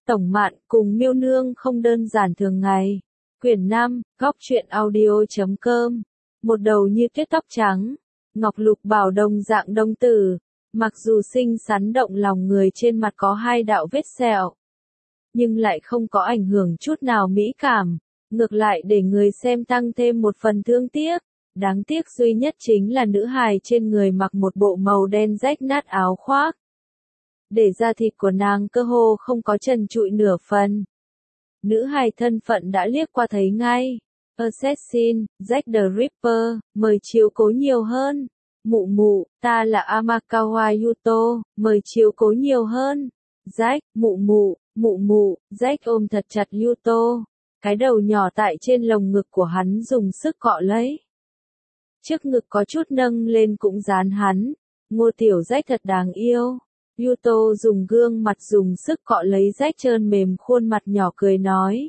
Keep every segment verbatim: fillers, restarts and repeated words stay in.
Tổng Mạn cùng Miêu Nương không đơn giản thường ngày. Quyển năm, góc truyện audio.com. Một đầu như tuyết tóc trắng, ngọc lục bảo đồng dạng đông tử, mặc dù xinh xắn động lòng người, trên mặt có hai đạo vết sẹo, nhưng lại không có ảnh hưởng chút nào mỹ cảm, ngược lại để người xem tăng thêm một phần thương tiếc. Đáng tiếc duy nhất chính là nữ hài trên người mặc một bộ màu đen rách nát áo khoác, để da thịt của nàng cơ hồ không có trần trụi nửa phần. Nữ hài thân phận đã liếc qua thấy ngay. Assassin, Jack the Ripper, mời chiếu cố nhiều hơn. Mụ mụ, ta là Amakawa Yuto, mời chiếu cố nhiều hơn. Jack, mụ mụ, mụ mụ, Jack ôm thật chặt Yuto. Cái đầu nhỏ tại trên lồng ngực của hắn dùng sức cọ lấy. Trước ngực có chút nâng lên cũng dán hắn. Ngô tiểu Jack thật đáng yêu. Yuto dùng gương mặt dùng sức cọ lấy Jack trơn mềm khuôn mặt nhỏ cười nói.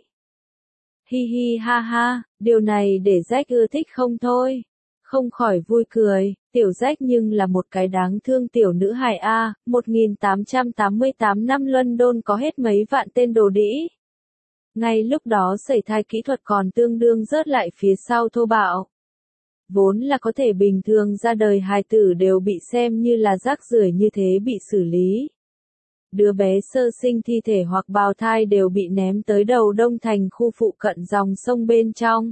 Hi hi ha ha, điều này để Jack ưa thích không thôi. Không khỏi vui cười, tiểu Jack nhưng là một cái đáng thương tiểu nữ hài A, một nghìn tám trăm tám mươi tám năm London có hết mấy vạn tên đồ đĩ. Ngay lúc đó sẩy thai kỹ thuật còn tương đương rớt lại phía sau thô bạo. Vốn là có thể bình thường ra đời hài tử đều bị xem như là rác rưởi như thế bị xử lý. Đứa bé sơ sinh thi thể hoặc bào thai đều bị ném tới đầu Đông Thành khu phụ cận dòng sông bên trong.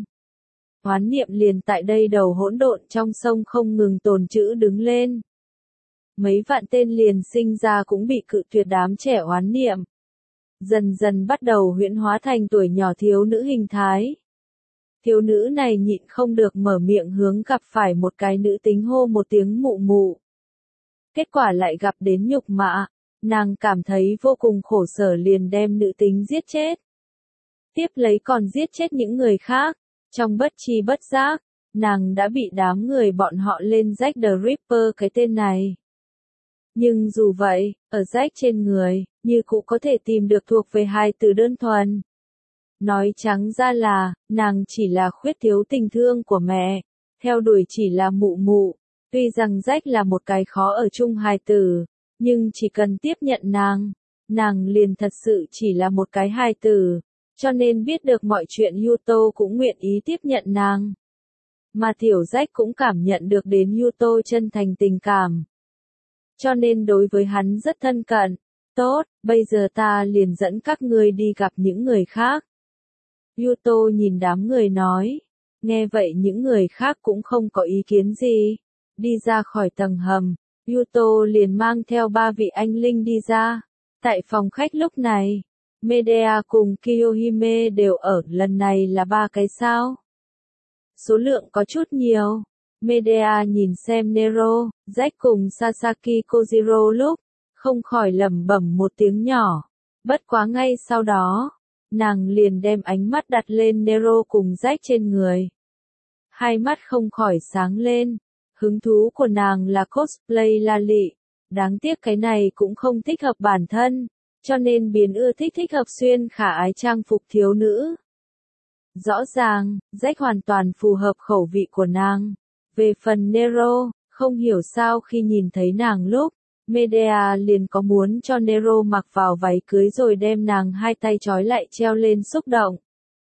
Oán niệm liền tại đây đầu hỗn độn trong sông không ngừng tồn trữ đứng lên. Mấy vạn tên liền sinh ra cũng bị cự tuyệt đám trẻ oán niệm. Dần dần bắt đầu huyễn hóa thành tuổi nhỏ thiếu nữ hình thái. Thiếu nữ này nhịn không được mở miệng hướng gặp phải một cái nữ tính hô một tiếng mụ mụ. Kết quả lại gặp đến nhục mạ, nàng cảm thấy vô cùng khổ sở liền đem nữ tính giết chết. Tiếp lấy còn giết chết những người khác, trong bất tri bất giác, nàng đã bị đám người bọn họ lên Jack the Ripper cái tên này. Nhưng dù vậy, ở Jack trên người, như cũng có thể tìm được thuộc về hai từ đơn thuần. Nói trắng ra là, nàng chỉ là khuyết thiếu tình thương của mẹ, theo đuổi chỉ là mụ mụ. Tuy rằng Jack là một cái khó ở chung hài tử, nhưng chỉ cần tiếp nhận nàng, nàng liền thật sự chỉ là một cái hài tử, cho nên biết được mọi chuyện Yuto cũng nguyện ý tiếp nhận nàng. Mà tiểu Jack cũng cảm nhận được đến Yuto chân thành tình cảm. Cho nên đối với hắn rất thân cận. Tốt, bây giờ ta liền dẫn các ngươi đi gặp những người khác. Yuto nhìn đám người nói. Nghe vậy những người khác cũng không có ý kiến gì. Đi ra khỏi tầng hầm, Yuto liền mang theo ba vị anh linh đi ra. Tại phòng khách lúc này, Medea cùng Kiyohime đều ở, lần này là ba cái sao. Số lượng có chút nhiều. Medea nhìn xem Nero, Jack cùng Sasaki Kojiro lúc, không khỏi lẩm bẩm một tiếng nhỏ. Bất quá ngay sau đó, nàng liền đem ánh mắt đặt lên Nero cùng Jack trên người. Hai mắt không khỏi sáng lên. Hứng thú của nàng là cosplay la lị. Đáng tiếc cái này cũng không thích hợp bản thân, cho nên biến ưa thích thích hợp xuyên khả ái trang phục thiếu nữ. Rõ ràng, Jack hoàn toàn phù hợp khẩu vị của nàng. Về phần Nero, không hiểu sao khi nhìn thấy nàng lúc, Medea liền có muốn cho Nero mặc vào váy cưới rồi đem nàng hai tay trói lại treo lên xúc động.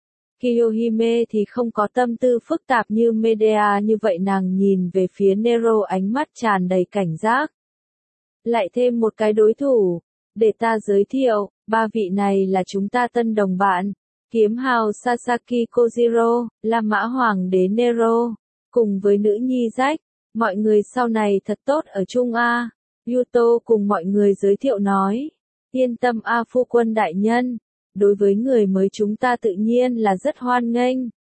Kiyohime thì không có tâm tư phức tạp như Medea, như vậy nàng nhìn về phía Nero ánh mắt tràn đầy cảnh giác. Lại thêm một cái đối thủ, để ta giới thiệu, ba vị này là chúng ta tân đồng bạn. Kiếm hào Sasaki Kojiro, La Mã Hoàng đế Nero, cùng với nữ nhi Jack, mọi người sau này thật tốt ở chung a. Yuto cùng mọi người giới thiệu nói, yên tâm a phu quân đại nhân, đối với người mới chúng ta tự nhiên là rất hoan nghênh.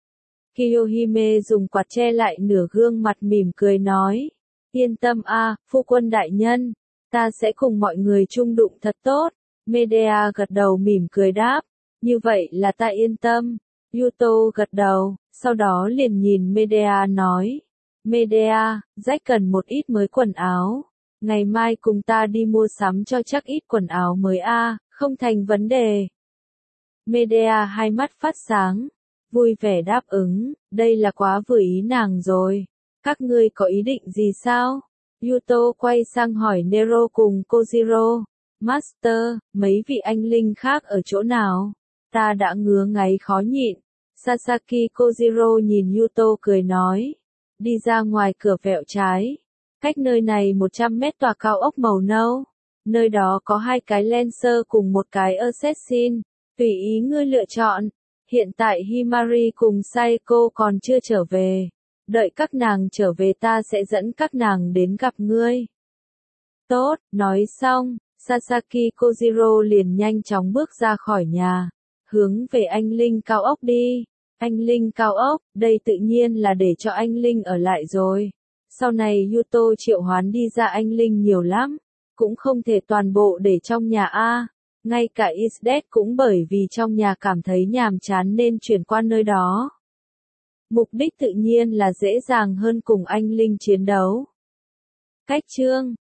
Kiyohime dùng quạt che lại nửa gương mặt mỉm cười nói, yên tâm a phu quân đại nhân, ta sẽ cùng mọi người chung đụng thật tốt. Medea gật đầu mỉm cười đáp, như vậy là ta yên tâm. Yuto gật đầu, sau đó liền nhìn Medea nói, Medea, Jack cần một ít mới quần áo. Ngày mai cùng ta đi mua sắm cho chắc ít quần áo mới a, không thành vấn đề. Medea hai mắt phát sáng, vui vẻ đáp ứng, đây là quá vừa ý nàng rồi. Các ngươi có ý định gì sao? Yuto quay sang hỏi Nero cùng Kojiro. Master, mấy vị anh linh khác ở chỗ nào? Ta đã ngứa ngáy khó nhịn. Sasaki Kojiro nhìn Yuto cười nói. Đi ra ngoài cửa vẹo trái. Cách nơi này một trăm mét tòa cao ốc màu nâu. Nơi đó có hai cái Lancer cùng một cái Assassin. Tùy ý ngươi lựa chọn. Hiện tại Himari cùng Saeko còn chưa trở về. Đợi các nàng trở về ta sẽ dẫn các nàng đến gặp ngươi. Tốt, nói xong, Sasaki Kojiro liền nhanh chóng bước ra khỏi nhà. Hướng về anh Linh cao ốc đi. Anh Linh cao ốc, đây tự nhiên là để cho anh Linh ở lại rồi. Sau này Yuto triệu hoán đi ra anh Linh nhiều lắm. Cũng không thể toàn bộ để trong nhà A. Ngay cả Isdet cũng bởi vì trong nhà cảm thấy nhàm chán nên chuyển qua nơi đó. Mục đích tự nhiên là dễ dàng hơn cùng anh Linh chiến đấu. Cách chương